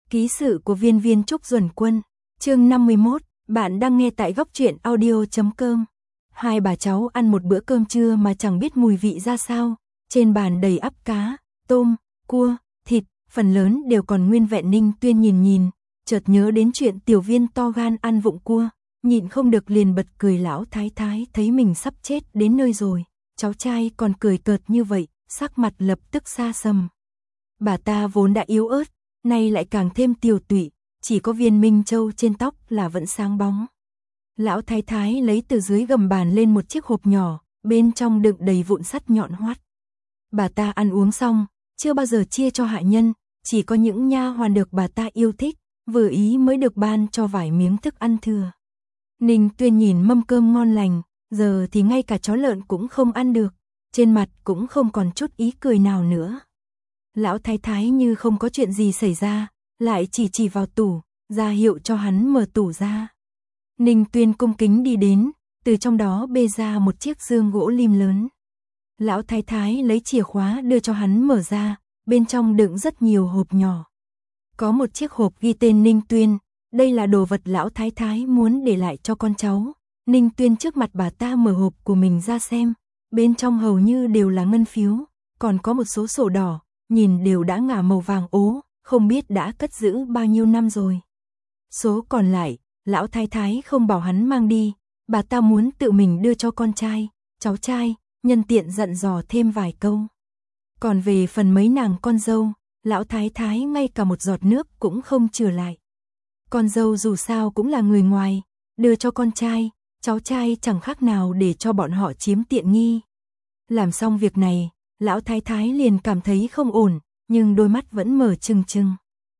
Ký sự của viên viên Trúc Duẩn Quân, chương 51, bạn đang nghe tại góc truyện audio.com. Hai bà cháu ăn một bữa cơm trưa mà chẳng biết mùi vị ra sao, trên bàn đầy ắp cá, tôm, cua, thịt, phần lớn đều còn nguyên vẹn. Ninh Tuyên nhìn, chợt nhớ đến chuyện Tiểu Viên to gan ăn vụng cua, nhịn không được liền bật cười. Lão thái thái thấy mình sắp chết đến nơi rồi, cháu trai còn cười cợt như vậy, sắc mặt lập tức xa sầm. Bà ta vốn đã yếu ớt, nay lại càng thêm tiều tụy, chỉ có viên minh châu trên tóc là vẫn sáng bóng. Lão thái thái lấy từ dưới gầm bàn lên một chiếc hộp nhỏ, bên trong đựng đầy vụn sắt nhọn hoắt. Bà ta ăn uống xong, chưa bao giờ chia cho hạ nhân, chỉ có những nha hoàn được bà ta yêu thích, vừa ý mới được ban cho vài miếng thức ăn thừa. Ninh Tuyên nhìn mâm cơm ngon lành, giờ thì ngay cả chó lợn cũng không ăn được, trên mặt cũng không còn chút ý cười nào nữa. Lão thái thái như không có chuyện gì xảy ra, lại chỉ vào tủ, ra hiệu cho hắn mở tủ ra. Ninh Tuyên cung kính đi đến, từ trong đó bê ra một chiếc dương gỗ lim lớn. Lão thái thái lấy chìa khóa đưa cho hắn mở ra, bên trong đựng rất nhiều hộp nhỏ. Có một chiếc hộp ghi tên Ninh Tuyên, đây là đồ vật lão thái thái muốn để lại cho con cháu. Ninh Tuyên trước mặt bà ta mở hộp của mình ra xem, bên trong hầu như đều là ngân phiếu, còn có một số sổ đỏ, nhìn đều đã ngả màu vàng ố, không biết đã cất giữ bao nhiêu năm rồi. Số còn lại, lão thái thái không bảo hắn mang đi, bà ta muốn tự mình đưa cho con trai, cháu trai, nhân tiện dặn dò thêm vài câu. Còn về phần mấy nàng con dâu, lão thái thái ngay cả một giọt nước cũng không chừa lại. Con dâu dù sao cũng là người ngoài, đưa cho con trai, cháu trai chẳng khác nào để cho bọn họ chiếm tiện nghi. Làm xong việc này, lão thái thái liền cảm thấy không ổn, nhưng đôi mắt vẫn mở trừng trừng.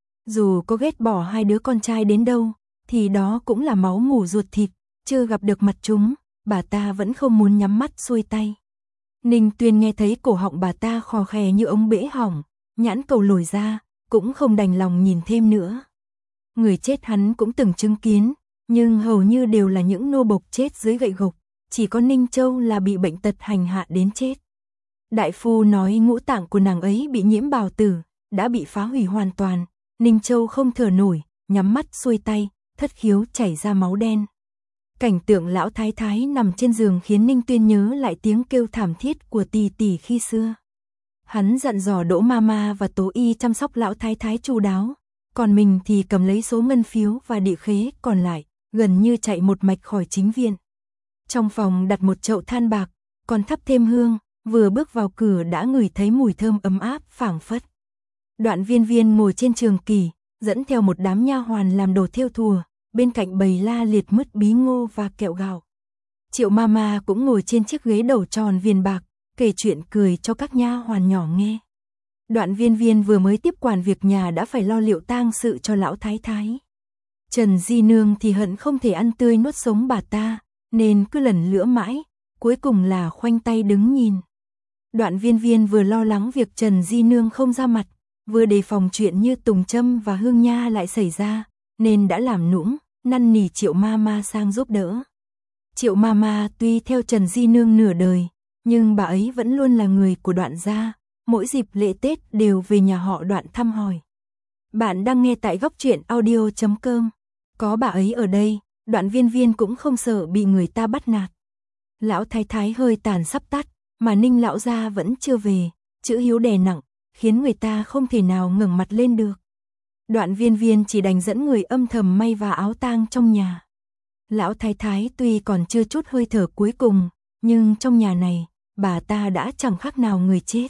Dù có ghét bỏ hai đứa con trai đến đâu, thì đó cũng là máu mủ ruột thịt, chưa gặp được mặt chúng, bà ta vẫn không muốn nhắm mắt xuôi tay. Ninh Tuyên nghe thấy cổ họng bà ta khò khè như ống bể hỏng, nhãn cầu lồi ra, cũng không đành lòng nhìn thêm nữa. Người chết hắn cũng từng chứng kiến, nhưng hầu như đều là những nô bộc chết dưới gậy gộc, chỉ có Ninh Châu là bị bệnh tật hành hạ đến chết. Đại phu nói ngũ tạng của nàng ấy bị nhiễm bào tử, đã bị phá hủy hoàn toàn. Ninh Châu không thở nổi, nhắm mắt xuôi tay, thất khiếu chảy ra máu đen. Cảnh tượng lão thái thái nằm trên giường khiến Ninh Tuyên nhớ lại tiếng kêu thảm thiết của tỷ tỷ khi xưa. Hắn dặn dò Đỗ Mama và Tố Y chăm sóc lão thái thái chu đáo, còn mình thì cầm lấy số ngân phiếu và địa khế còn lại, gần như chạy một mạch khỏi chính viện. Trong phòng đặt một chậu than bạc, còn thắp thêm hương, vừa bước vào cửa đã ngửi thấy mùi thơm ấm áp phảng phất. Đoạn Viên ngồi trên trường kỷ, dẫn theo một đám nha hoàn làm đồ thêu thùa, bên cạnh bày la liệt mứt bí ngô và kẹo gạo. Triệu Mama cũng ngồi trên chiếc ghế đầu tròn viền bạc, kể chuyện cười cho các nha hoàn nhỏ nghe. Đoạn Viên vừa mới tiếp quản việc nhà đã phải lo liệu tang sự cho lão thái thái. Trần Di Nương thì hận không thể ăn tươi nuốt sống bà ta, nên cứ lần lữa mãi, cuối cùng là khoanh tay đứng nhìn. Đoạn Viên vừa lo lắng việc Trần Di Nương không ra mặt, vừa đề phòng chuyện như Tùng Trâm và Hương Nha lại xảy ra, nên đã làm nũng, năn nỉ Triệu Mama sang giúp đỡ. Triệu Mama tuy theo Trần Di Nương nửa đời, nhưng bà ấy vẫn luôn là người của Đoạn gia, mỗi dịp lễ Tết đều về nhà họ Đoạn thăm hỏi. Bạn đang nghe tại góc truyện audio.com. Có bà ấy ở đây, Đoạn Viên cũng không sợ bị người ta bắt nạt. Lão thái thái hơi tàn sắp tắt, mà Ninh lão gia vẫn chưa về, chữ hiếu đè nặng, khiến người ta không thể nào ngẩng mặt lên được. Đoạn Viên chỉ đành dẫn người âm thầm may và áo tang trong nhà. Lão thái thái tuy còn chưa chút hơi thở cuối cùng, nhưng trong nhà này, bà ta đã chẳng khác nào người chết.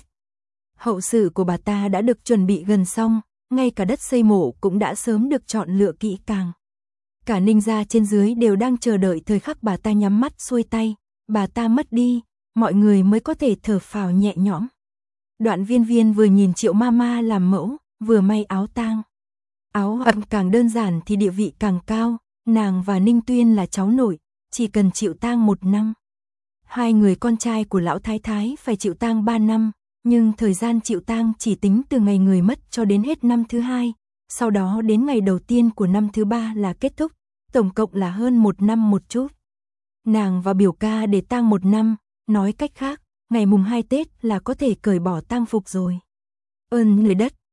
Hậu sự của bà ta đã được chuẩn bị gần xong, ngay cả đất xây mộ cũng đã sớm được chọn lựa kỹ càng. Cả Ninh gia trên dưới đều đang chờ đợi thời khắc bà ta nhắm mắt xuôi tay, bà ta mất đi, mọi người mới có thể thở phào nhẹ nhõm. Đoạn Viên vừa nhìn Triệu Mama làm mẫu, vừa may áo tang. Áo ấm càng đơn giản thì địa vị càng cao, nàng và Ninh Tuyên là cháu nội, chỉ cần chịu tang 1 năm. Hai người con trai của lão thái thái phải chịu tang 3 năm, nhưng thời gian chịu tang chỉ tính từ ngày người mất cho đến hết năm thứ 2, sau đó đến ngày đầu tiên của năm thứ 3 là kết thúc, tổng cộng là hơn 1 năm một chút. Nàng và biểu ca để tang 1 năm, nói cách khác, ngày mùng 2 Tết là có thể cởi bỏ tang phục rồi. Ơn người đất,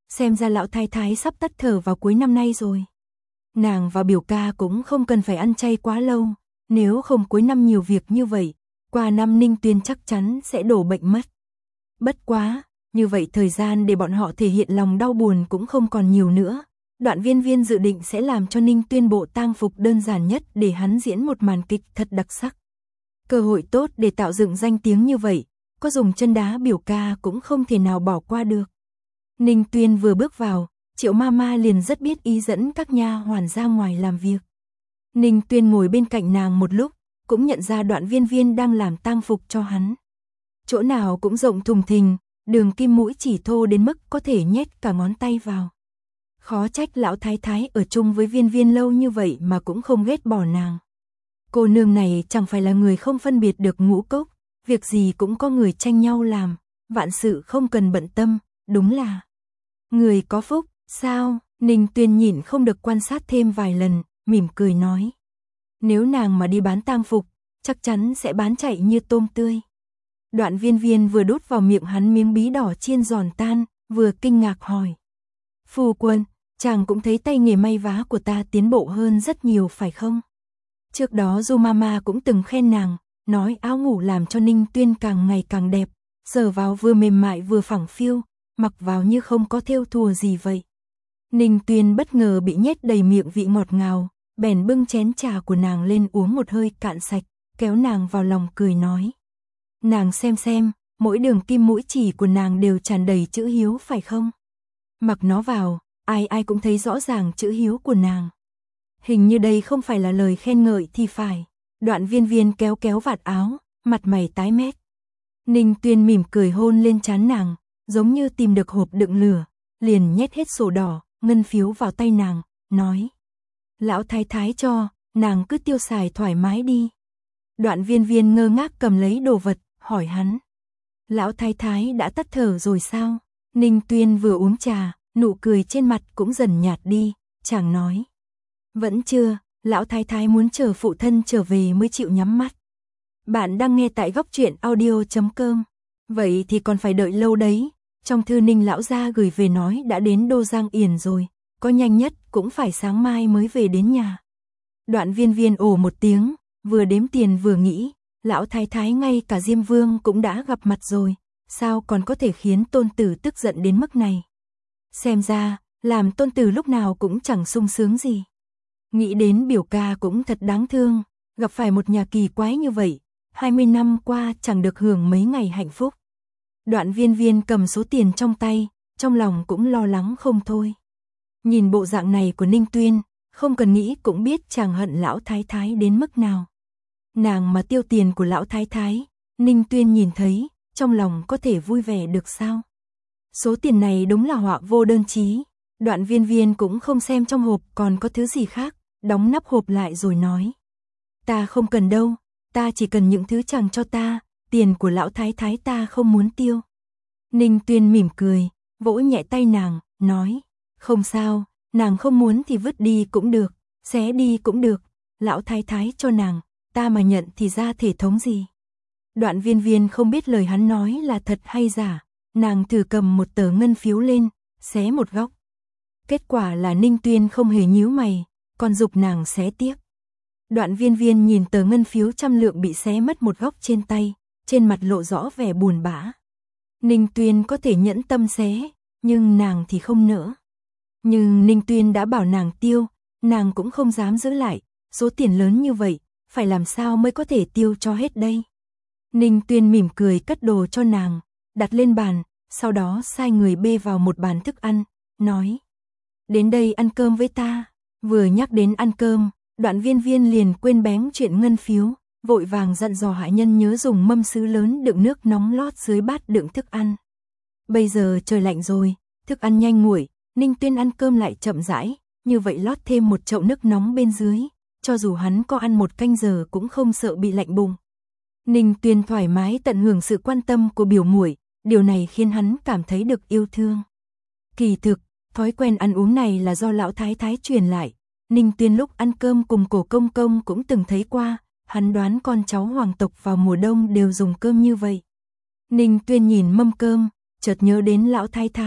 xem ra lão thái thái sắp tắt thở vào cuối năm nay rồi. Nàng và biểu ca cũng không cần phải ăn chay quá lâu, nếu không cuối năm nhiều việc như vậy, qua năm Ninh Tuyên chắc chắn sẽ đổ bệnh mất. Bất quá, như vậy thời gian để bọn họ thể hiện lòng đau buồn cũng không còn nhiều nữa. Đoạn Viên Viên dự định sẽ làm cho Ninh Tuyên bộ tang phục đơn giản nhất để hắn diễn một màn kịch thật đặc sắc. Cơ hội tốt để tạo dựng danh tiếng như vậy, có dùng chân đá biểu ca cũng không thể nào bỏ qua được. Ninh Tuyên vừa bước vào, Triệu Mama liền rất biết ý dẫn các nha hoàn ra ngoài làm việc. Ninh Tuyên ngồi bên cạnh nàng một lúc, cũng nhận ra Đoạn Viên Viên đang làm tang phục cho hắn. Chỗ nào cũng rộng thùng thình, đường kim mũi chỉ thô đến mức có thể nhét cả ngón tay vào. Khó trách lão thái thái ở chung với Viên Viên lâu như vậy mà cũng không ghét bỏ nàng. Cô nương này chẳng phải là người không phân biệt được ngũ cốc, việc gì cũng có người tranh nhau làm, vạn sự không cần bận tâm, đúng là người có phúc. Sao? Ninh Tuyên nhịn không được quan sát thêm vài lần, mỉm cười nói. Nếu nàng mà đi bán tang phục, chắc chắn sẽ bán chạy như tôm tươi. Đoạn Viên Viên vừa đút vào miệng hắn miếng bí đỏ chiên giòn tan, vừa kinh ngạc hỏi. Phu quân, chàng cũng thấy tay nghề may vá của ta tiến bộ hơn rất nhiều phải không? Trước đó Du Mama cũng từng khen nàng, nói áo ngủ làm cho Ninh Tuyên càng ngày càng đẹp, sờ vào vừa mềm mại vừa phẳng phiu, mặc vào như không có thêu thùa gì vậy. Ninh Tuyên bất ngờ bị nhét đầy miệng vị ngọt ngào, bèn bưng chén trà của nàng lên uống một hơi cạn sạch, kéo nàng vào lòng cười nói. Nàng xem, mỗi đường kim mũi chỉ của nàng đều tràn đầy chữ hiếu phải không? Mặc nó vào, ai cũng thấy rõ ràng chữ hiếu của nàng. Hình như đây không phải là lời khen ngợi thì phải. Đoạn Viên Viên kéo vạt áo, mặt mày tái mét. Ninh Tuyên mỉm cười hôn lên trán nàng, giống như tìm được hộp đựng lửa, liền nhét hết sổ đỏ, ngân phiếu vào tay nàng, nói. Lão thái thái cho, nàng cứ tiêu xài thoải mái đi. Đoạn Viên Viên ngơ ngác cầm lấy đồ vật, hỏi hắn. Lão thái thái đã tắt thở rồi sao? Ninh Tuyên vừa uống trà, nụ cười trên mặt cũng dần nhạt đi, chàng nói. Vẫn chưa, lão thái thái muốn chờ phụ thân trở về mới chịu nhắm mắt. Bạn đang nghe tại góc truyện audio.com. Vậy thì còn phải đợi lâu đấy. Trong thư Ninh lão gia gửi về nói đã đến Đô Giang Yển rồi, có nhanh nhất cũng phải sáng mai mới về đến nhà. Đoạn Viên Viên ồ một tiếng, vừa đếm tiền vừa nghĩ, lão thái thái ngay cả Diêm Vương cũng đã gặp mặt rồi, sao còn có thể khiến tôn tử tức giận đến mức này. Xem ra, làm tôn tử lúc nào cũng chẳng sung sướng gì. Nghĩ đến biểu ca cũng thật đáng thương, gặp phải một nhà kỳ quái như vậy, 20 năm qua chẳng được hưởng mấy ngày hạnh phúc. Đoạn Viên Viên cầm số tiền trong tay, trong lòng cũng lo lắng không thôi. Nhìn bộ dạng này của Ninh Tuyên, không cần nghĩ cũng biết chàng hận lão thái thái đến mức nào. Nàng mà tiêu tiền của lão thái thái, Ninh Tuyên nhìn thấy, trong lòng có thể vui vẻ được sao? Số tiền này đúng là họa vô đơn chí. Đoạn Viên Viên cũng không xem trong hộp còn có thứ gì khác, đóng nắp hộp lại rồi nói. Ta không cần đâu, ta chỉ cần những thứ chàng cho ta, tiền của lão thái thái ta không muốn tiêu. Ninh Tuyên mỉm cười, vỗ nhẹ tay nàng, nói. Không sao, nàng không muốn thì vứt đi cũng được, xé đi cũng được, lão thái thái cho nàng, ta mà nhận thì ra thể thống gì. Đoạn Viên Viên không biết lời hắn nói là thật hay giả, nàng thử cầm một tờ ngân phiếu lên, xé một góc. Kết quả là Ninh Tuyên không hề nhíu mày, còn giục nàng xé tiếp. Đoạn Viên Viên nhìn tờ ngân phiếu 100 lượng bị xé mất một góc trên tay, trên mặt lộ rõ vẻ buồn bã. Ninh Tuyên có thể nhẫn tâm xé, nhưng nàng thì không nỡ. Nhưng Ninh Tuyên đã bảo nàng tiêu, nàng cũng không dám giữ lại, số tiền lớn như vậy, phải làm sao mới có thể tiêu cho hết đây. Ninh Tuyên mỉm cười cất đồ cho nàng, đặt lên bàn, sau đó sai người bê vào một bàn thức ăn, nói. Đến đây ăn cơm với ta. Vừa nhắc đến ăn cơm, Đoạn Viên Viên liền quên bén chuyện ngân phiếu, vội vàng dặn dò hạ nhân nhớ dùng mâm sứ lớn đựng nước nóng lót dưới bát đựng thức ăn. Bây giờ trời lạnh rồi, thức ăn nhanh nguội, Ninh Tuyên ăn cơm lại chậm rãi, như vậy lót thêm một chậu nước nóng bên dưới, cho dù hắn có ăn một canh giờ cũng không sợ bị lạnh bụng. Ninh Tuyên thoải mái tận hưởng sự quan tâm của biểu muội, điều này khiến hắn cảm thấy được yêu thương. Kỳ thực, thói quen ăn uống này là do lão thái thái truyền lại. Ninh Tuyên lúc ăn cơm cùng Cổ Công Công cũng từng thấy qua, hắn đoán con cháu hoàng tộc vào mùa đông đều dùng cơm như vậy. Ninh Tuyên nhìn mâm cơm, chợt nhớ đến lão thái thái,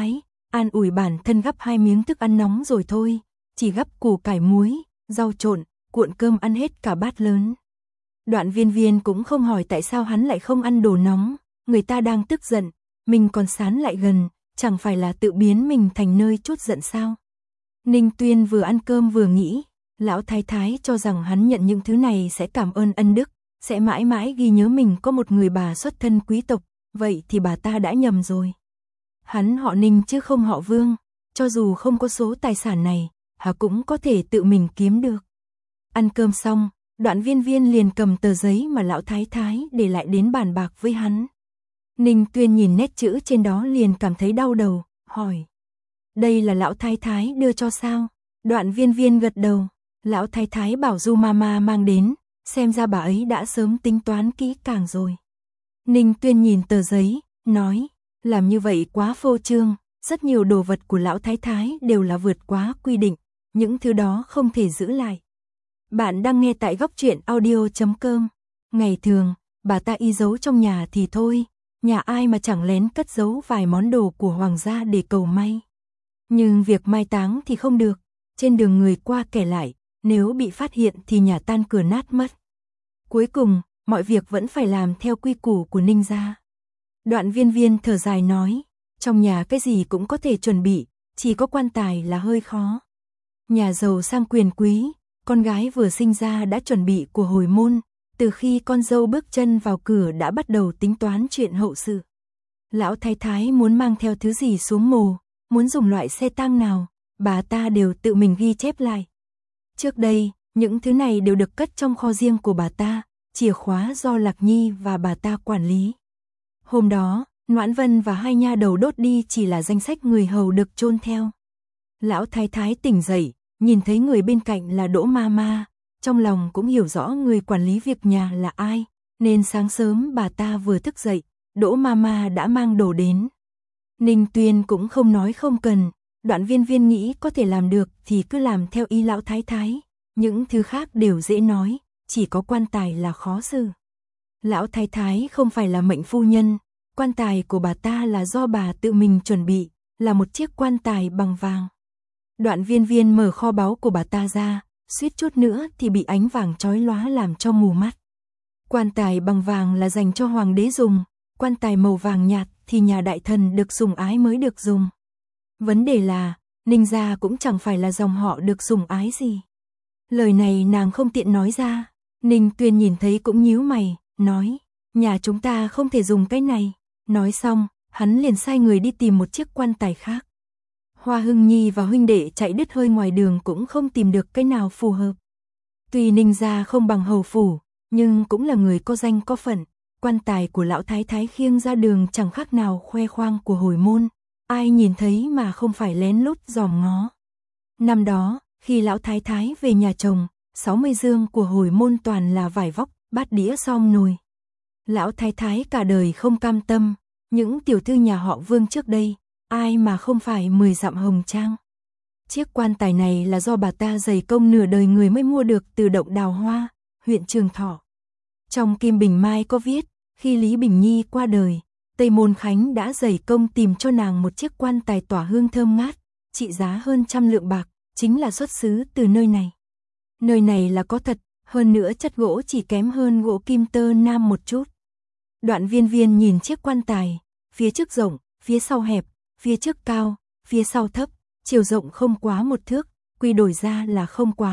an ủi bản thân gắp 2 miếng thức ăn nóng rồi thôi, chỉ gắp củ cải muối, rau trộn, cuộn cơm ăn hết cả bát lớn. Đoạn Viên Viên cũng không hỏi tại sao hắn lại không ăn đồ nóng, người ta đang tức giận, mình còn sán lại gần, chẳng phải là tự biến mình thành nơi trút giận sao? Ninh Tuyên vừa ăn cơm vừa nghĩ, lão thái thái cho rằng hắn nhận những thứ này sẽ cảm ơn ân đức, sẽ mãi mãi ghi nhớ mình có một người bà xuất thân quý tộc, vậy thì bà ta đã nhầm rồi. Hắn họ Ninh chứ không họ Vương, cho dù không có số tài sản này, hắn cũng có thể tự mình kiếm được. Ăn cơm xong, Đoạn Viên Viên liền cầm tờ giấy mà lão thái thái để lại đến bàn bạc với hắn. Ninh Tuyên nhìn nét chữ trên đó liền cảm thấy đau đầu, hỏi. Đây là lão thái thái đưa cho sao? Đoạn Viên Viên gật đầu, lão thái thái bảo Du Mama mang đến, xem ra bà ấy đã sớm tính toán kỹ càng rồi. Ninh Tuyên nhìn tờ giấy, nói, làm như vậy quá phô trương, rất nhiều đồ vật của lão thái thái đều là vượt quá quy định, những thứ đó không thể giữ lại. Bạn đang nghe tại góc truyện audio.com. Ngày thường, bà ta y giấu trong nhà thì thôi, nhà ai mà chẳng lén cất giấu vài món đồ của hoàng gia để cầu may. Nhưng việc mai táng thì không được, trên đường người qua kẻ lại, nếu bị phát hiện thì nhà tan cửa nát mất. Cuối cùng, mọi việc vẫn phải làm theo quy củ của Ninh gia. Đoạn Viên Viên thở dài nói, trong nhà cái gì cũng có thể chuẩn bị, chỉ có quan tài là hơi khó. Nhà giàu sang quyền quý, con gái vừa sinh ra đã chuẩn bị của hồi môn, từ khi con dâu bước chân vào cửa đã bắt đầu tính toán chuyện hậu sự. Lão thái thái muốn mang theo thứ gì xuống mồ, muốn dùng loại xe tang nào, bà ta đều tự mình ghi chép lại. Trước đây, những thứ này đều được cất trong kho riêng của bà ta, chìa khóa do Lạc Nhi và bà ta quản lý. Hôm đó, Noãn Vân và 2 nha đầu đốt đi chỉ là danh sách người hầu được chôn theo. Lão thái thái tỉnh dậy, nhìn thấy người bên cạnh là Đỗ Mama, trong lòng cũng hiểu rõ người quản lý việc nhà là ai, nên sáng sớm bà ta vừa thức dậy, Đỗ Mama đã mang đồ đến. Ninh Tuyên cũng không nói không cần, Đoạn Viên Viên nghĩ có thể làm được thì cứ làm theo ý lão thái thái, những thứ khác đều dễ nói, chỉ có quan tài là khó xử. Lão thái thái không phải là mệnh phu nhân, quan tài của bà ta là do bà tự mình chuẩn bị, là một chiếc quan tài bằng vàng. Đoạn Viên Viên mở kho báu của bà ta ra, suýt chút nữa thì bị ánh vàng chói lóa làm cho mù mắt. Quan tài bằng vàng là dành cho hoàng đế dùng, quan tài màu vàng nhạt thì nhà đại thần được sủng ái mới được dùng. Vấn đề là, Ninh gia cũng chẳng phải là dòng họ được sủng ái gì. Lời này nàng không tiện nói ra, Ninh Tuyên nhìn thấy cũng nhíu mày, nói, nhà chúng ta không thể dùng cái này. Nói xong, hắn liền sai người đi tìm một chiếc quan tài khác. Hoa Hưng Nhi và huynh đệ chạy đứt hơi ngoài đường cũng không tìm được cái nào phù hợp. Tuy Ninh gia không bằng hầu phủ, nhưng cũng là người có danh có phận, quan tài của lão thái thái khiêng ra đường chẳng khác nào khoe khoang của hồi môn, ai nhìn thấy mà không phải lén lút dòm ngó. Năm đó, khi lão thái thái về nhà chồng, 60 dương của hồi môn toàn là vải vóc, bát đĩa som nồi. Lão thái thái cả đời không cam tâm, những tiểu thư nhà họ Vương trước đây, ai mà không phải 10 dặm hồng trang. Chiếc quan tài này là do bà ta dày công nửa đời người mới mua được từ động Đào Hoa, huyện Trường Thọ. Trong Kim Bình Mai có viết, khi Lý Bình Nhi qua đời, Tây Môn Khánh đã dày công tìm cho nàng một chiếc quan tài tỏa hương thơm ngát, trị giá hơn 100 lượng bạc, chính là xuất xứ từ nơi này. Nơi này là có thật, hơn nữa chất gỗ chỉ kém hơn gỗ kim tơ Nam một chút. Đoạn Viên Viên nhìn chiếc quan tài, phía trước rộng, phía sau hẹp, phía trước cao, phía sau thấp, chiều rộng không quá 1 thước, quy đổi ra là không quá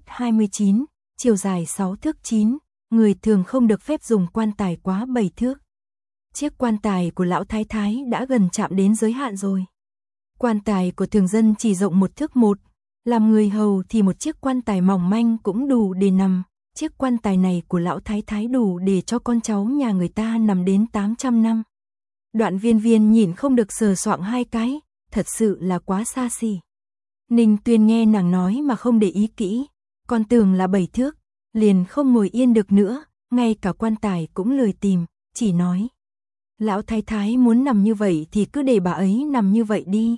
1m29, chiều dài 6 thước 9, người thường không được phép dùng quan tài quá 7 thước. Chiếc quan tài của lão thái thái đã gần chạm đến giới hạn rồi. Quan tài của thường dân chỉ rộng 1 thước 1, làm người hầu thì một chiếc quan tài mỏng manh cũng đủ để nằm. Chiếc quan tài này của lão thái thái đủ để cho con cháu nhà người ta nằm đến 800 năm. Đoạn Viên Viên nhìn không được sờ soạng 2 cái, thật sự là quá xa xỉ. Ninh Tuyên nghe nàng nói mà không để ý kỹ, còn tưởng là 7 thước, liền không ngồi yên được nữa, ngay cả quan tài cũng lười tìm, chỉ nói. Lão thái thái muốn nằm như vậy thì cứ để bà ấy nằm như vậy đi.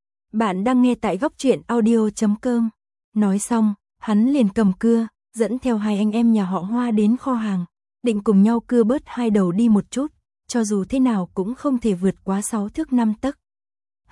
Bạn đang nghe tại góc truyện audio.com. Nói xong, hắn liền cầm cưa, dẫn theo 2 anh em nhà họ Hoa đến kho hàng, định cùng nhau cưa bớt 2 đầu đi một chút, cho dù thế nào cũng không thể vượt quá 6 thước 5 tấc.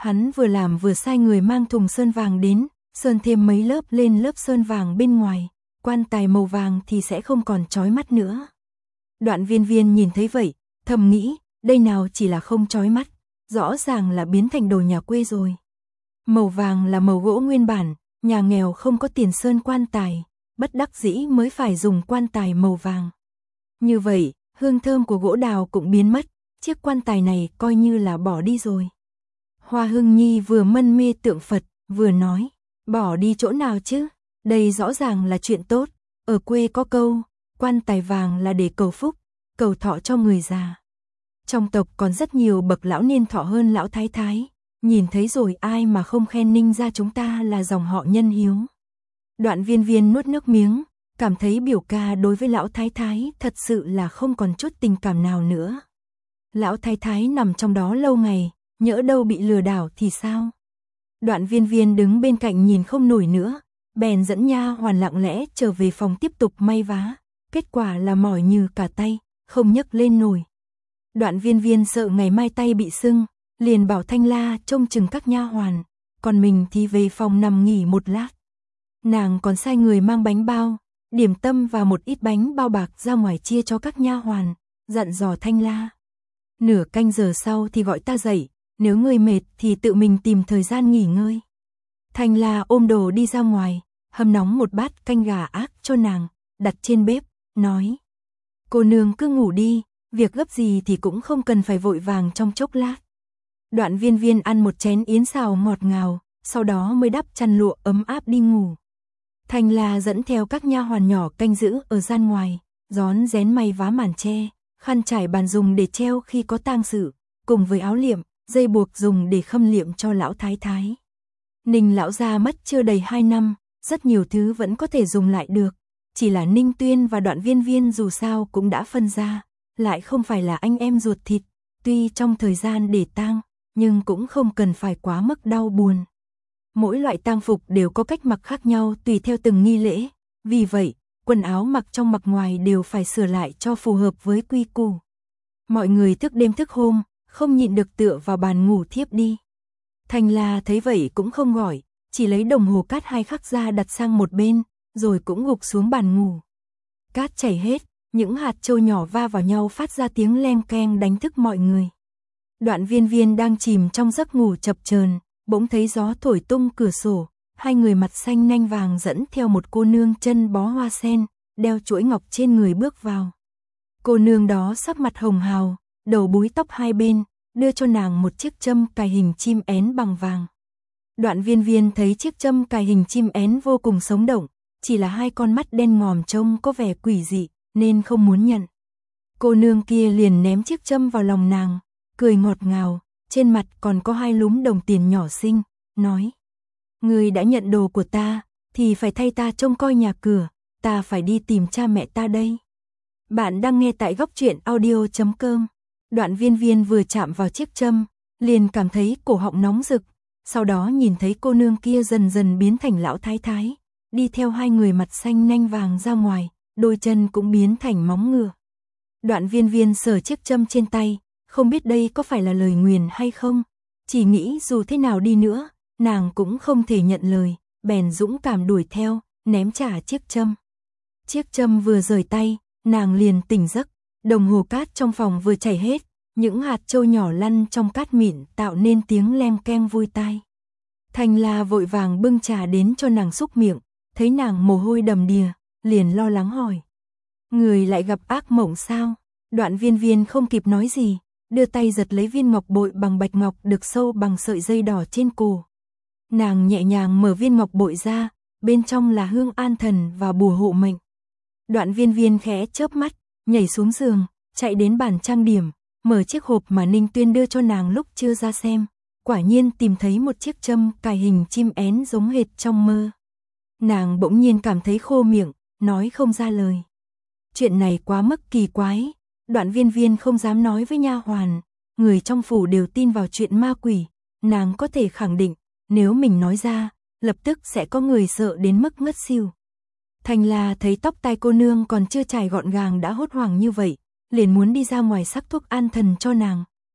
Hắn vừa làm vừa sai người mang thùng sơn vàng đến, sơn thêm mấy lớp lên lớp sơn vàng bên ngoài, quan tài màu vàng thì sẽ không còn chói mắt nữa. Đoạn Viên Viên nhìn thấy vậy, thầm nghĩ, đây nào chỉ là không chói mắt, rõ ràng là biến thành đồ nhà quê rồi. Màu vàng là màu gỗ nguyên bản, nhà nghèo không có tiền sơn quan tài, bất đắc dĩ mới phải dùng quan tài màu vàng. Như vậy, hương thơm của gỗ đào cũng biến mất, chiếc quan tài này coi như là bỏ đi rồi. Hoa Hưng Nhi vừa mân mê tượng Phật, vừa nói, bỏ đi chỗ nào chứ, đây rõ ràng là chuyện tốt, ở quê có câu, quan tài vàng là để cầu phúc, cầu thọ cho người già. Trong tộc còn rất nhiều bậc lão niên thọ hơn lão thái thái, nhìn thấy rồi ai mà không khen Ninh gia chúng ta là dòng họ nhân hiếu. Đoạn Viên Viên nuốt nước miếng, cảm thấy biểu ca đối với lão thái thái thật sự là không còn chút tình cảm nào nữa. Lão thái thái nằm trong đó lâu ngày, nhỡ đâu bị lừa đảo thì sao? Đoạn Viên Viên đứng bên cạnh nhìn không nổi nữa, bèn dẫn nha hoàn lặng lẽ trở về phòng tiếp tục may vá, kết quả là mỏi như cả tay, không nhấc lên nổi. Đoạn Viên Viên sợ ngày mai tay bị sưng, liền bảo Thanh La trông chừng các nha hoàn, còn mình thì về phòng nằm nghỉ một lát. Nàng còn sai người mang bánh bao, điểm tâm và một ít bánh bao bạc ra ngoài chia cho các nha hoàn, dặn dò Thanh La. Nửa canh giờ sau thì gọi ta dậy, nếu người mệt thì tự mình tìm thời gian nghỉ ngơi. Thanh La ôm đồ đi ra ngoài, hâm nóng một bát canh gà ác cho nàng, đặt trên bếp, nói. Cô nương cứ ngủ đi, việc gấp gì thì cũng không cần phải vội vàng trong chốc lát. Đoạn Viên Viên ăn một chén yến xào ngọt ngào, sau đó mới đắp chăn lụa ấm áp đi ngủ. Thanh La dẫn theo các nha hoàn nhỏ canh giữ ở gian ngoài, rón rén may vá màn che, khăn trải bàn dùng để treo khi có tang sự, cùng với áo liệm, dây buộc dùng để khâm liệm cho lão thái thái. Ninh lão gia mất chưa đầy 2 năm, rất nhiều thứ vẫn có thể dùng lại được, chỉ là Ninh Tuyên và Đoạn Viên Viên dù sao cũng đã phân ra, lại không phải là anh em ruột thịt, tuy trong thời gian để tang, nhưng cũng không cần phải quá mức đau buồn. Mỗi loại tang phục đều có cách mặc khác nhau tùy theo từng nghi lễ, vì vậy, quần áo mặc trong mặc ngoài đều phải sửa lại cho phù hợp với quy củ. Mọi người thức đêm thức hôm, không nhịn được tựa vào bàn ngủ thiếp đi. Thanh La thấy vậy cũng không gọi, chỉ lấy đồng hồ cát 2 khắc ra đặt sang một bên, rồi cũng gục xuống bàn ngủ. Cát chảy hết, những hạt châu nhỏ va vào nhau phát ra tiếng leng keng đánh thức mọi người. Đoạn Viên Viên đang chìm trong giấc ngủ chập chờn, bỗng thấy gió thổi tung cửa sổ, hai người mặt xanh nanh vàng dẫn theo một cô nương chân bó hoa sen, đeo chuỗi ngọc trên người bước vào. Cô nương đó sắc mặt hồng hào, đầu búi tóc hai bên, đưa cho nàng một chiếc châm cài hình chim én bằng vàng. Đoạn Viên Viên thấy chiếc châm cài hình chim én vô cùng sống động, chỉ là hai con mắt đen ngòm trông có vẻ quỷ dị, nên không muốn nhận. Cô nương kia liền ném chiếc châm vào lòng nàng, cười ngọt ngào, trên mặt còn có 2 lúm đồng tiền nhỏ xinh, nói. Người đã nhận đồ của ta, thì phải thay ta trông coi nhà cửa, ta phải đi tìm cha mẹ ta đây. Bạn đang nghe tại Góc Truyện Audio.com. Đoạn Viên Viên vừa chạm vào chiếc châm, liền cảm thấy cổ họng nóng rực, sau đó nhìn thấy cô nương kia dần dần biến thành lão thái thái, đi theo hai người mặt xanh nanh vàng ra ngoài, đôi chân cũng biến thành móng ngựa. Đoạn Viên Viên sờ chiếc châm trên tay, không biết đây có phải là lời nguyền hay không, chỉ nghĩ dù thế nào đi nữa, nàng cũng không thể nhận lời, bèn dũng cảm đuổi theo, ném trả chiếc châm. Chiếc châm vừa rời tay, nàng liền tỉnh giấc, đồng hồ cát trong phòng vừa chảy hết, những hạt châu nhỏ lăn trong cát mịn tạo nên tiếng leng keng vui tai. Thanh La vội vàng bưng trà đến cho nàng xúc miệng, thấy nàng mồ hôi đầm đìa, liền lo lắng hỏi. Người lại gặp ác mộng sao? Đoạn Viên Viên không kịp nói gì, đưa tay giật lấy viên ngọc bội bằng bạch ngọc được sâu bằng sợi dây đỏ trên cổ. Nàng nhẹ nhàng mở viên ngọc bội ra, bên trong là hương an thần và bùa hộ mệnh. Đoạn Viên Viên khẽ chớp mắt, nhảy xuống giường, chạy đến bàn trang điểm, mở chiếc hộp mà Ninh Tuyên đưa cho nàng lúc chưa ra xem, quả nhiên tìm thấy một chiếc châm cài hình chim én giống hệt trong mơ. Nàng bỗng nhiên cảm thấy khô miệng, nói không ra lời. Chuyện này quá mức kỳ quái, Đoạn Viên Viên không dám nói với nha hoàn, người trong phủ đều tin vào chuyện ma quỷ, nàng có thể khẳng định, nếu mình nói ra, lập tức sẽ có người sợ đến mức ngất xỉu. Thanh La thấy tóc tai cô nương còn chưa chải gọn gàng đã hốt hoảng như vậy, liền muốn đi ra ngoài sắc thuốc an thần cho nàng,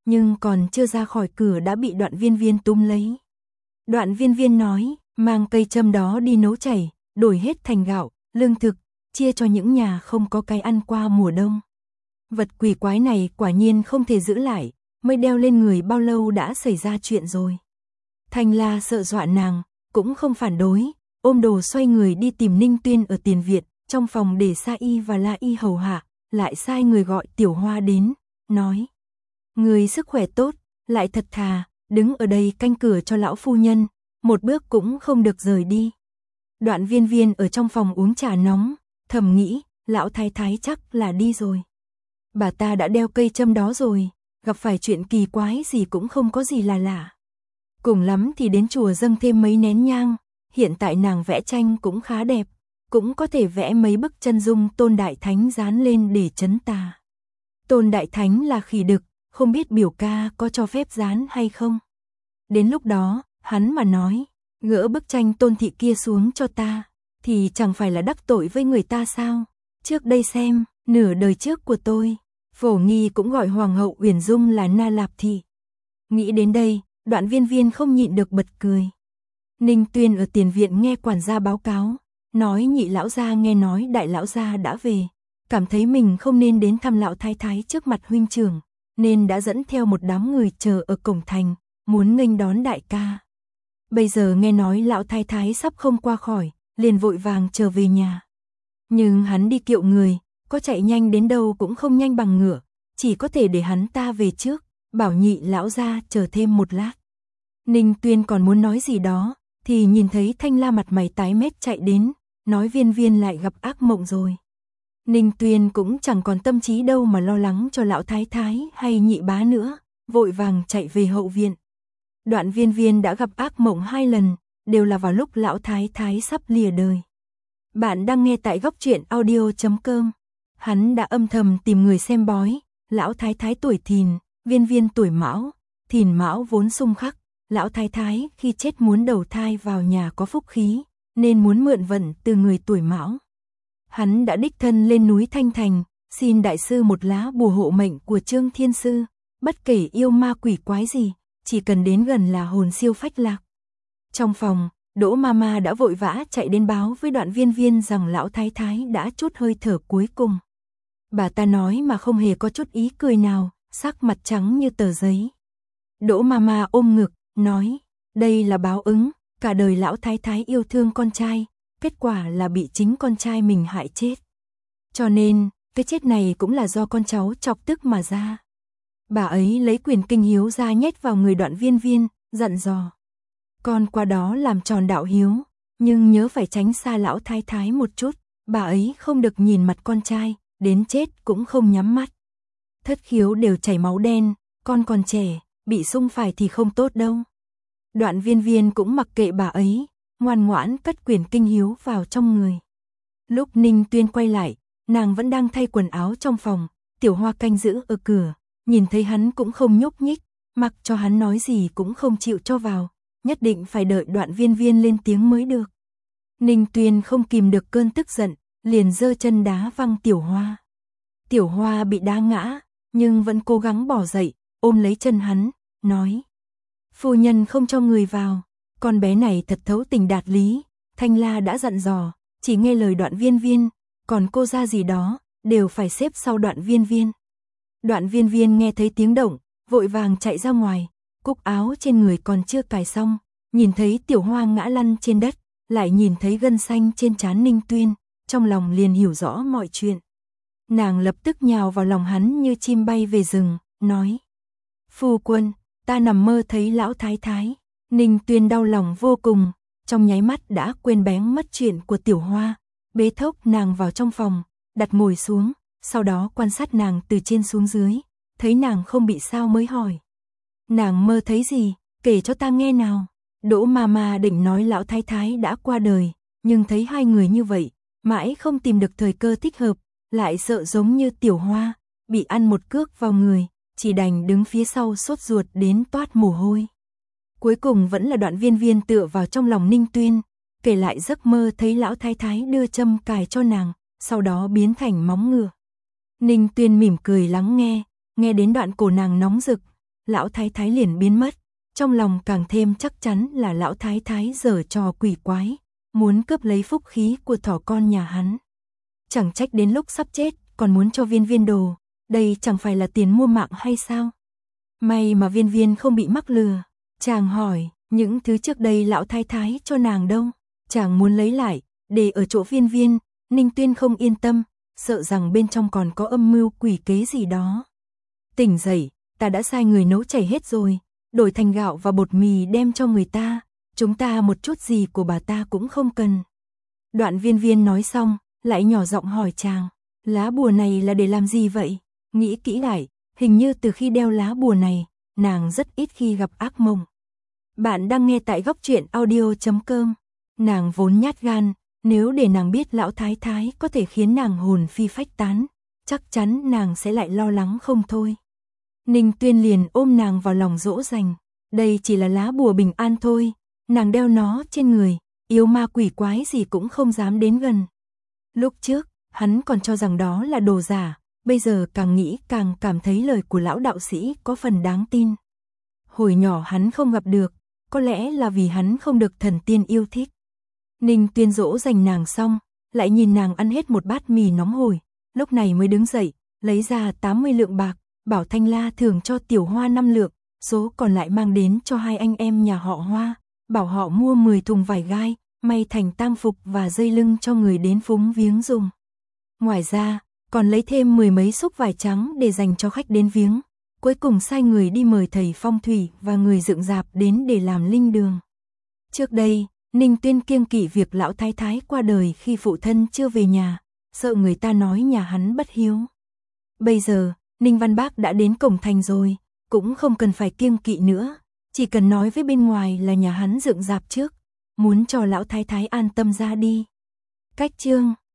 nhưng còn chưa ra khỏi cửa đã bị Đoạn Viên Viên túm lấy. Đoạn Viên Viên nói, mang cây châm đó đi nấu chảy, đổi hết thành gạo, lương thực, chia cho những nhà không có cái ăn qua mùa đông. Vật quỷ quái này quả nhiên không thể giữ lại, mới đeo lên người bao lâu đã xảy ra chuyện rồi. Thanh La sợ dọa nàng, cũng không phản đối, ôm đồ xoay người đi tìm Ninh Tuyên ở tiền viện, trong phòng để Sa Y và La Y hầu hạ, lại sai người gọi Tiểu Hoa đến, nói: người sức khỏe tốt, lại thật thà, đứng ở đây canh cửa cho lão phu nhân, một bước cũng không được rời đi. Đoạn Viên Viên ở trong phòng uống trà nóng, thầm nghĩ, lão thái thái chắc là đi rồi. Bà ta đã đeo cây châm đó rồi, gặp phải chuyện kỳ quái gì cũng không có gì là lạ. Cùng lắm thì đến chùa dâng thêm mấy nén nhang, hiện tại nàng vẽ tranh cũng khá đẹp, cũng có thể vẽ mấy bức chân dung Tôn Đại Thánh dán lên để trấn tà. Tôn Đại Thánh là khỉ đực, không biết biểu ca có cho phép dán hay không. Đến lúc đó, hắn mà nói, gỡ bức tranh Tôn thị kia xuống cho ta, thì chẳng phải là đắc tội với người ta sao? Trước đây xem, nửa đời trước của tôi, Phổ Nghi cũng gọi Hoàng hậu Uyển Dung là Na Lạp Thị. Nghĩ đến đây, Đoạn Viên Viên không nhịn được bật cười. Ninh Tuyên ở tiền viện nghe quản gia báo cáo, nói nhị lão gia nghe nói đại lão gia đã về, cảm thấy mình không nên đến thăm lão thái thái trước mặt huynh trưởng, nên đã dẫn theo một đám người chờ ở cổng thành, muốn nghênh đón đại ca. Bây giờ nghe nói lão thái thái sắp không qua khỏi, liền vội vàng trở về nhà. Nhưng hắn đi kiệu người, có chạy nhanh đến đâu cũng không nhanh bằng ngựa, chỉ có thể để hắn ta về trước, bảo nhị lão gia chờ thêm một lát. Ninh Tuyên còn muốn nói gì đó, thì nhìn thấy Thanh La mặt mày tái mét chạy đến, nói Viên Viên lại gặp ác mộng rồi. Ninh Tuyên cũng chẳng còn tâm trí đâu mà lo lắng cho lão thái thái hay nhị bá nữa, vội vàng chạy về hậu viện. Đoạn Viên Viên đã gặp ác mộng 2 lần, đều là vào lúc lão thái thái sắp lìa đời. Bạn đang nghe tại góc truyện audio.com. Hắn đã âm thầm tìm người xem bói, lão thái thái tuổi Thìn, Viên Viên tuổi Mão, Thìn Mão vốn xung khắc, lão thái thái khi chết muốn đầu thai vào nhà có phúc khí, nên muốn mượn vận từ người tuổi Mão. Hắn đã đích thân lên núi Thanh Thành, xin đại sư một lá bùa hộ mệnh của Trương Thiên Sư, bất kể yêu ma quỷ quái gì, chỉ cần đến gần là hồn siêu phách lạc. Trong phòng, Đỗ Mama đã vội vã chạy đến báo với Đoạn Viên Viên rằng lão thái thái đã trút hơi thở cuối cùng. Bà ta nói mà không hề có chút ý cười nào, sắc mặt trắng như tờ giấy. Đỗ Mama ôm ngực, nói, đây là báo ứng, cả đời lão thái thái yêu thương con trai, kết quả là bị chính con trai mình hại chết. Cho nên, cái chết này cũng là do con cháu chọc tức mà ra. Bà ấy lấy quyền kinh hiếu ra nhét vào người Đoạn Viên Viên, dặn dò. Con qua đó làm tròn đạo hiếu, nhưng nhớ phải tránh xa lão thái thái một chút, bà ấy không được nhìn mặt con trai, đến chết cũng không nhắm mắt. Thất khiếu đều chảy máu đen, con còn trẻ, bị xung phải thì không tốt đâu. Đoạn Viên Viên cũng mặc kệ bà ấy, ngoan ngoãn cất quyền kinh hiếu vào trong người. Lúc Ninh Tuyên quay lại, nàng vẫn đang thay quần áo trong phòng, Tiểu Hoa canh giữ ở cửa, nhìn thấy hắn cũng không nhúc nhích, mặc cho hắn nói gì cũng không chịu cho vào, nhất định phải đợi Đoạn Viên Viên lên tiếng mới được. Ninh Tuyên không kìm được cơn tức giận, liền giơ chân đá văng Tiểu Hoa. Tiểu Hoa bị đá ngã, nhưng vẫn cố gắng bỏ dậy, ôm lấy chân hắn, nói: phu nhân không cho người vào, con bé này thật thấu tình đạt lý, Thanh La đã dặn dò, chỉ nghe lời Đoạn Viên Viên, còn cô ra gì đó, đều phải xếp sau Đoạn Viên Viên. Đoạn Viên Viên nghe thấy tiếng động, vội vàng chạy ra ngoài, cúc áo trên người còn chưa cài xong, nhìn thấy Tiểu Hoa ngã lăn trên đất, lại nhìn thấy gân xanh trên trán Ninh Tuyên, trong lòng liền hiểu rõ mọi chuyện. Nàng lập tức nhào vào lòng hắn như chim bay về rừng, nói: phu quân, ta nằm mơ thấy lão thái thái. Ninh Tuyên đau lòng vô cùng, trong nháy mắt đã quên bén mất chuyện của Tiểu Hoa, bế thốc nàng vào trong phòng, đặt ngồi xuống, sau đó quan sát nàng từ trên xuống dưới, thấy nàng không bị sao mới hỏi: nàng mơ thấy gì, kể cho ta nghe nào. Đỗ Mama định nói lão thái thái đã qua đời, nhưng thấy hai người như vậy, mãi không tìm được thời cơ thích hợp, lại sợ giống như Tiểu Hoa, bị ăn một cước vào người, chỉ đành đứng phía sau sốt ruột đến toát mồ hôi. Cuối cùng vẫn là Đoạn Viên Viên tựa vào trong lòng Ninh Tuyên, kể lại giấc mơ thấy lão thái thái đưa châm cài cho nàng, sau đó biến thành móng ngựa. Ninh Tuyên mỉm cười lắng nghe, nghe đến đoạn cổ nàng nóng rực, lão thái thái liền biến mất, trong lòng càng thêm chắc chắn là lão thái thái giở trò quỷ quái, muốn cướp lấy phúc khí của thỏ con nhà hắn. Chẳng trách đến lúc sắp chết còn muốn cho Viên Viên đồ, đây chẳng phải là tiền mua mạng hay sao? May mà Viên Viên không bị mắc lừa. Chàng hỏi, những thứ trước đây lão thái thái cho nàng đâu? Chàng muốn lấy lại, để ở chỗ Viên Viên. Ninh Tuyên không yên tâm, sợ rằng bên trong còn có âm mưu quỷ kế gì đó. Tỉnh dậy, ta đã sai người nấu chảy hết rồi, đổi thành gạo và bột mì đem cho người ta, chúng ta một chút gì của bà ta cũng không cần. Đoạn Viên Viên nói xong, lại nhỏ giọng hỏi chàng, lá bùa này là để làm gì vậy? Nghĩ kỹ lại, hình như từ khi đeo lá bùa này, nàng rất ít khi gặp ác mộng. Bạn đang nghe tại Góc Truyện Audio.com. Nàng vốn nhát gan, nếu để nàng biết lão thái thái có thể khiến nàng hồn phi phách tán, chắc chắn nàng sẽ lại lo lắng không thôi. Ninh Tuyên liền ôm nàng vào lòng dỗ dành, đây chỉ là lá bùa bình an thôi, nàng đeo nó trên người, yêu ma quỷ quái gì cũng không dám đến gần. Lúc trước, hắn còn cho rằng đó là đồ giả, bây giờ càng nghĩ càng cảm thấy lời của lão đạo sĩ có phần đáng tin. Hồi nhỏ hắn không gặp được, có lẽ là vì hắn không được thần tiên yêu thích. Ninh Tuyên dỗ dành nàng xong, lại nhìn nàng ăn hết một bát mì nóng hổi, lúc này mới đứng dậy, lấy ra 80 lượng bạc, bảo Thanh La thưởng cho Tiểu Hoa 5 lượng, số còn lại mang đến cho hai anh em nhà họ Hoa, bảo họ mua 10 thùng vải gai, may thành tang phục và dây lưng cho người đến phúng viếng dùng. Ngoài ra, còn lấy thêm 10 mấy xúc vải trắng để dành cho khách đến viếng, cuối cùng sai người đi mời thầy phong thủy và người dựng rạp đến để làm linh đường. Trước đây, Ninh Tuyên kiêng kỵ việc lão thái thái qua đời khi phụ thân chưa về nhà, sợ người ta nói nhà hắn bất hiếu. Bây giờ, Ninh Văn Bác đã đến cổng thành rồi, cũng không cần phải kiêng kỵ nữa, chỉ cần nói với bên ngoài là nhà hắn dựng rạp trước, muốn cho lão thái thái an tâm ra đi. Cách chương